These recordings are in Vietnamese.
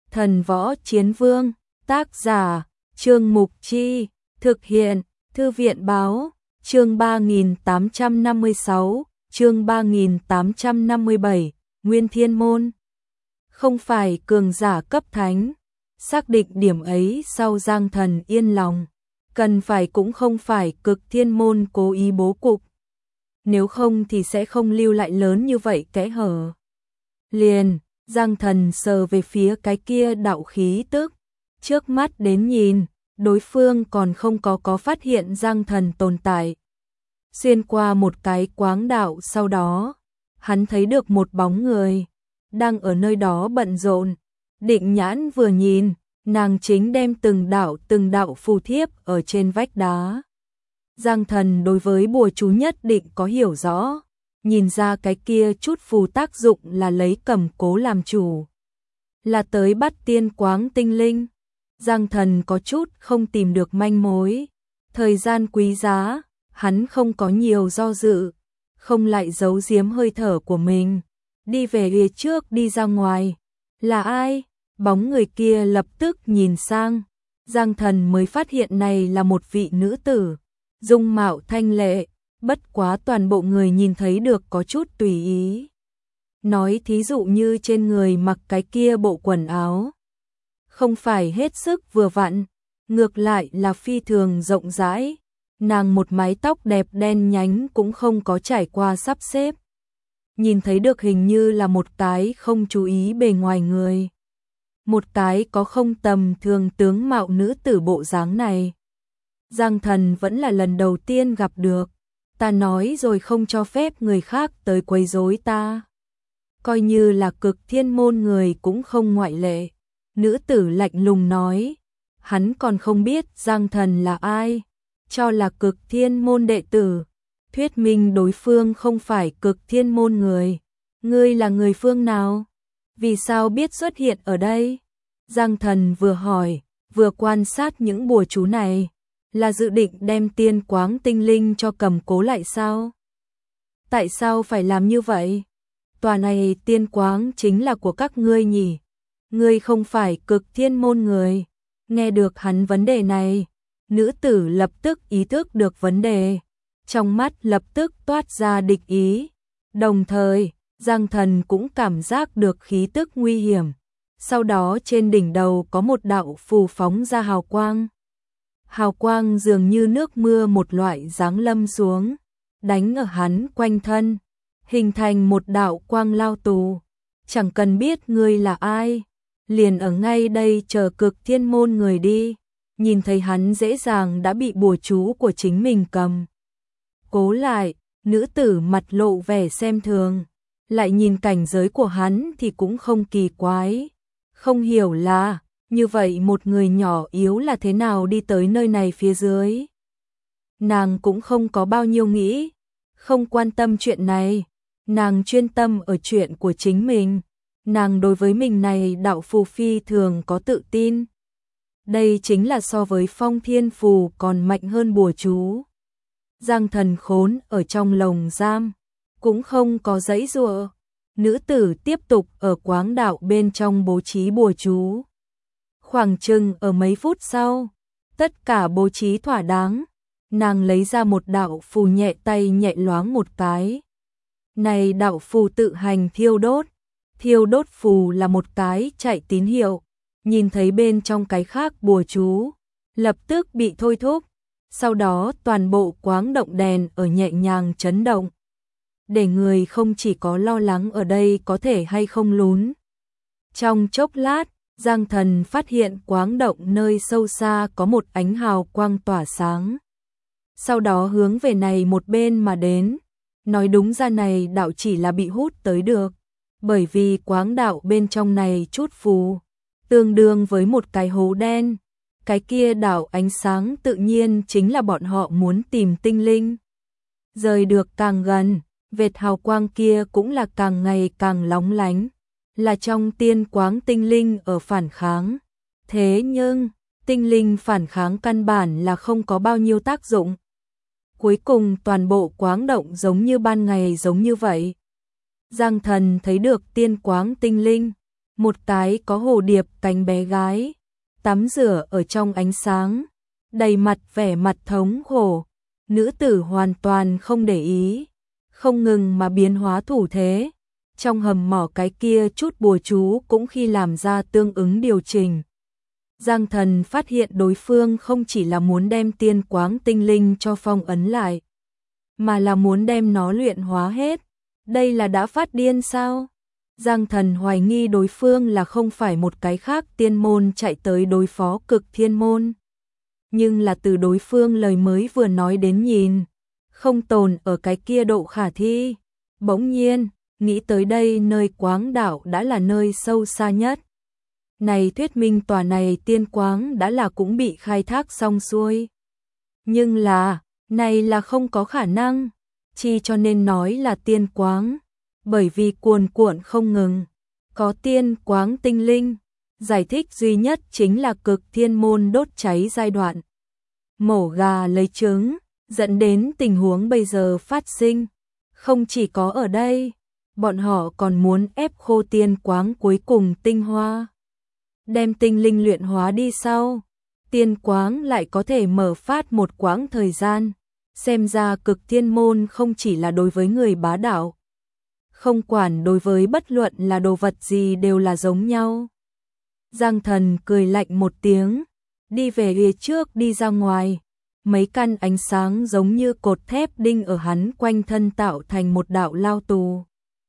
Thần Võ Chiến Vương, tác giả, Trương Mục Chi, thực hiện, Thư viện Báo, chương 3856, chương 3857, Nguyên Thiên Môn. Không phải cường giả cấp thánh, xác định điểm ấy sau Giang Thần yên lòng, cần phải cũng không phải Cực Thiên Môn cố ý bố cục. Nếu không thì sẽ không lưu lại lớn như vậy kẽ hở. Liền, Giang Thần sờ về phía cái kia đạo khí tức, trước mắt đến nhìn, đối phương còn không có phát hiện Giang Thần tồn tại. Xuyên qua một cái quáng đạo sau đó, hắn thấy được một bóng người, đang ở nơi đó bận rộn, định nhãn vừa nhìn, nàng chính đem từng đạo phù thiếp ở trên vách đá. Giang Thần đối với bùa chú nhất định có hiểu rõ, nhìn ra cái kia chút phù tác dụng là lấy cầm cố làm chủ, là tới bắt tiên quáng tinh linh. Giang Thần có chút không tìm được manh mối, thời gian quý giá, hắn không có nhiều do dự, không lại giấu giếm hơi thở của mình, đi về phía trước đi ra ngoài. Là ai? Bóng người kia lập tức nhìn sang, Giang Thần mới phát hiện này là một vị nữ tử, dung mạo thanh lệ, bất quá toàn bộ người nhìn thấy được có chút tùy ý. Nói thí dụ như trên người mặc cái kia bộ quần áo, không phải hết sức vừa vặn, ngược lại là phi thường rộng rãi, nàng một mái tóc đẹp đen nhánh cũng không có trải qua sắp xếp. Nhìn thấy được hình như là một cái không chú ý bề ngoài người. Một cái có không tầm thường tướng mạo nữ tử bộ dáng này. Giang Thần vẫn là lần đầu tiên gặp được, ta nói rồi không cho phép người khác tới quấy rối ta. Coi như là Cực Thiên Môn người cũng không ngoại lệ. Nữ tử lạnh lùng nói, hắn còn không biết Giang Thần là ai, cho là Cực Thiên Môn đệ tử, thuyết minh đối phương không phải Cực Thiên Môn người. Ngươi là người phương nào? Vì sao biết xuất hiện ở đây? Giang Thần vừa hỏi, vừa quan sát những bùa chú này, là dự định đem tiên quáng tinh linh cho cầm cố lại sao? Tại sao phải làm như vậy? Tòa này tiên quáng chính là của các ngươi nhỉ? Ngươi không phải Cực Thiên Môn người. Nghe được hắn vấn đề này, nữ tử lập tức ý thức được vấn đề, trong mắt lập tức toát ra địch ý. Đồng thời, Giang Thần cũng cảm giác được khí tức nguy hiểm. Sau đó trên đỉnh đầu có một đạo phù phóng ra hào quang. Hào quang dường như nước mưa một loại giáng lâm xuống, đánh ở hắn quanh thân, hình thành một đạo quang lao tù. Chẳng cần biết ngươi là ai, liền ở ngay đây chờ Cực Thiên Môn người đi. Nhìn thấy hắn dễ dàng đã bị bùa chú của chính mình cầm cố lại, nữ tử mặt lộ vẻ xem thường, lại nhìn cảnh giới của hắn thì cũng không kỳ quái. Không hiểu là, như vậy một người nhỏ yếu là thế nào đi tới nơi này phía dưới. Nàng cũng không có bao nhiêu nghĩ, không quan tâm chuyện này, nàng chuyên tâm ở chuyện của chính mình. Nàng đối với mình này đạo phù phi thường có tự tin. Đây chính là so với phong thiên phù còn mạnh hơn bùa chú. Giang Thần khốn ở trong lồng giam, cũng không có giãy giụa. Nữ tử tiếp tục ở quáng đạo bên trong bố trí bùa chú. Khoảng chừng ở mấy phút sau, tất cả bố trí thỏa đáng, nàng lấy ra một đạo phù nhẹ tay nhẹ loáng một cái. Này đạo phù tự hành thiêu đốt phù là một cái chạy tín hiệu, nhìn thấy bên trong cái khác bùa chú, lập tức bị thôi thúc, sau đó toàn bộ quáng động đèn ở nhẹ nhàng chấn động. Để người không chỉ có lo lắng ở đây có thể hay không lún. Trong chốc lát, Giang Thần phát hiện quáng động nơi sâu xa có một ánh hào quang tỏa sáng. Sau đó hướng về này một bên mà đến, nói đúng ra này đạo chỉ là bị hút tới được, bởi vì quáng đạo bên trong này chút phù, tương đương với một cái hố đen. Cái kia đạo ánh sáng tự nhiên chính là bọn họ muốn tìm tinh linh. Rời được càng gần, vệt hào quang kia cũng là càng ngày càng lóng lánh, là trong tiên quáng tinh linh ở phản kháng. Thế nhưng, tinh linh phản kháng căn bản là không có bao nhiêu tác dụng. Cuối cùng toàn bộ quáng động giống như ban ngày giống như vậy. Giang Thần thấy được tiên quáng tinh linh, một cái có hồ điệp cánh bé gái, tắm rửa ở trong ánh sáng, đầy mặt vẻ mặt thống khổ. Nữ tử hoàn toàn không để ý, không ngừng mà biến hóa thủ thế. Trong hầm mỏ cái kia chút bùa chú cũng khi làm ra tương ứng điều chỉnh. Giang Thần phát hiện đối phương không chỉ là muốn đem tiên quáng tinh linh cho phong ấn lại, mà là muốn đem nó luyện hóa hết. Đây là đã phát điên sao? Giang Thần hoài nghi đối phương là không phải một cái khác tiên môn chạy tới đối phó Cực Thiên môn. Nhưng là từ đối phương lời mới vừa nói đến nhìn, không tồn ở cái kia độ khả thi. Bỗng nhiên, nghĩ tới đây nơi quáng đảo đã là nơi sâu xa nhất. Này thuyết minh tòa này tiên quáng đã là cũng bị khai thác xong xuôi. Nhưng là, này là không có khả năng, chi cho nên nói là tiên quáng, bởi vì cuồn cuộn không ngừng, có tiên quáng tinh linh. Giải thích duy nhất chính là Cực Thiên môn đốt cháy giai đoạn. Mổ gà lấy trứng, dẫn đến tình huống bây giờ phát sinh. Không chỉ có ở đây, bọn họ còn muốn ép khô tiên quáng cuối cùng tinh hoa. Đem tinh linh luyện hóa đi sau, tiên quáng lại có thể mở phát một quãng thời gian. Xem ra Cực Thiên môn không chỉ là đối với người bá đạo, không quản đối với bất luận là đồ vật gì đều là giống nhau. Giang Thần cười lạnh một tiếng, đi về phía trước đi ra ngoài. Mấy căn ánh sáng giống như cột thép đinh ở hắn quanh thân tạo thành một đạo lao tù.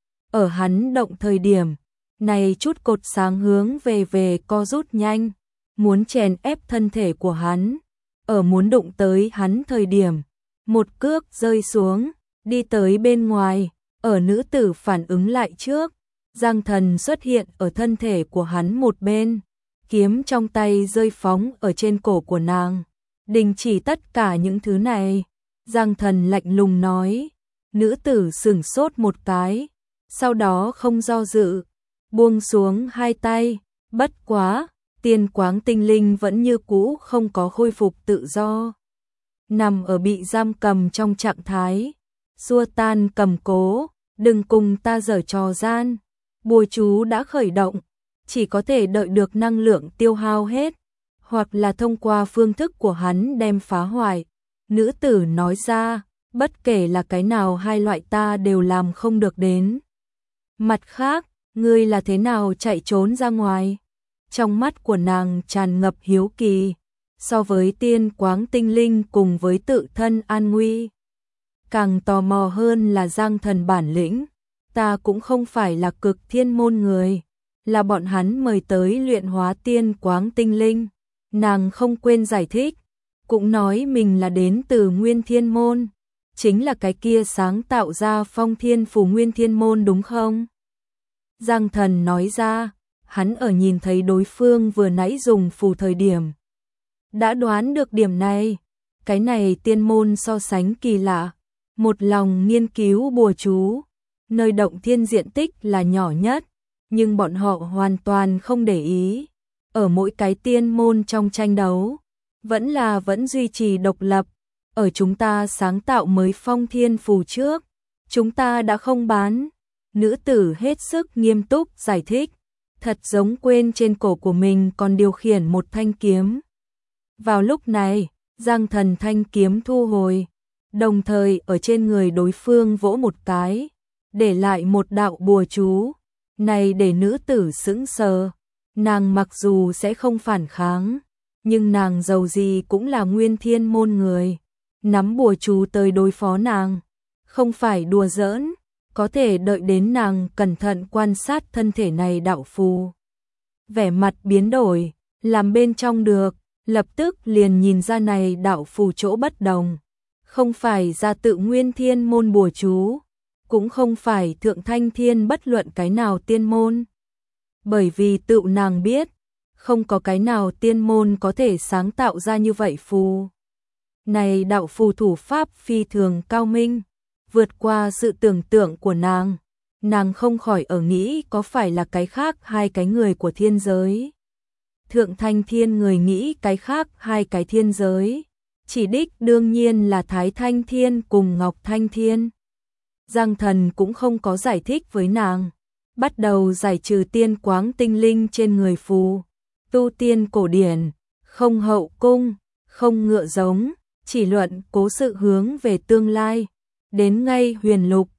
Ở hắn động thời điểm, này chút cột sáng hướng về co rút nhanh, muốn chèn ép thân thể của hắn. Ở muốn đụng tới hắn thời điểm, một cước rơi xuống, đi tới bên ngoài. Ở nữ tử phản ứng lại trước, Giang Thần xuất hiện ở thân thể của hắn một bên, kiếm trong tay rơi phóng ở trên cổ của nàng. Đình chỉ tất cả những thứ này, Giang Thần lạnh lùng nói. Nữ tử sửng sốt một cái, sau đó không do dự, buông xuống hai tay. Bất quá, tiên quáng tinh linh vẫn như cũ không có khôi phục tự do, nằm ở bị giam cầm trong trạng thái xua tan cầm cố. Đừng cùng ta giở trò gian, bùa chú đã khởi động, chỉ có thể đợi được năng lượng tiêu hao hết, hoặc là thông qua phương thức của hắn đem phá hoại. Nữ tử nói ra, bất kể là cái nào hai loại ta đều làm không được đến. Mặt khác, ngươi là thế nào chạy trốn ra ngoài? Trong mắt của nàng tràn ngập hiếu kỳ, so với tiên quáng tinh linh cùng với tự thân an nguy. Càng tò mò hơn là Giang Thần bản lĩnh. Ta cũng không phải là Cực Thiên môn người, là bọn hắn mời tới luyện hóa tiên quáng tinh linh. Nàng không quên giải thích, cũng nói mình là đến từ Nguyên Thiên môn, chính là cái kia sáng tạo ra Phong Thiên Phù Nguyên Thiên môn đúng không? Giang Thần nói ra, hắn ở nhìn thấy đối phương vừa nãy dùng phù thời điểm, đã đoán được điểm này. Cái này tiên môn so sánh kỳ lạ, một lòng nghiên cứu bùa chú, nơi động thiên diện tích là nhỏ nhất, nhưng bọn họ hoàn toàn không để ý. Ở mỗi cái tiên môn trong tranh đấu, vẫn duy trì độc lập. Ở chúng ta sáng tạo mới Phong Thiên Phù trước, chúng ta đã không bán. Nữ tử hết sức nghiêm túc giải thích, thật giống quên trên cổ của mình còn điều khiển một thanh kiếm. Vào lúc này, Giang Thần thanh kiếm thu hồi, đồng thời ở trên người đối phương vỗ một cái, để lại một đạo bùa chú. Này để nữ tử sững sờ, nàng mặc dù sẽ không phản kháng, nhưng nàng dầu gì cũng là Nguyên Thiên môn người, nắm bùa chú tới đối phó nàng, không phải đùa giỡn. Có thể đợi đến nàng cẩn thận quan sát thân thể này đạo phù, vẻ mặt biến đổi, làm bên trong được, lập tức liền nhìn ra này đạo phù chỗ bất đồng. Không phải ra tự Nguyên Thiên môn bùa chú, cũng không phải Thượng Thanh Thiên bất luận cái nào tiên môn. Bởi vì tự nàng biết, không có cái nào tiên môn có thể sáng tạo ra như vậy phù. Này đạo phù thủ pháp phi thường cao minh, vượt qua sự tưởng tượng của nàng. Nàng không khỏi ở nghĩ có phải là cái khác hai cái người của thiên giới. Thượng Thanh Thiên người nghĩ cái khác hai cái thiên giới, chỉ đích đương nhiên là Thái Thanh Thiên cùng Ngọc Thanh Thiên. Giang Thần cũng không có giải thích với nàng, bắt đầu giải trừ tiên quáng tinh linh trên người phù. Tu tiên cổ điển, không hậu cung, không ngựa giống, chỉ luận cố sự hướng về tương lai. Đến ngay huyền lục,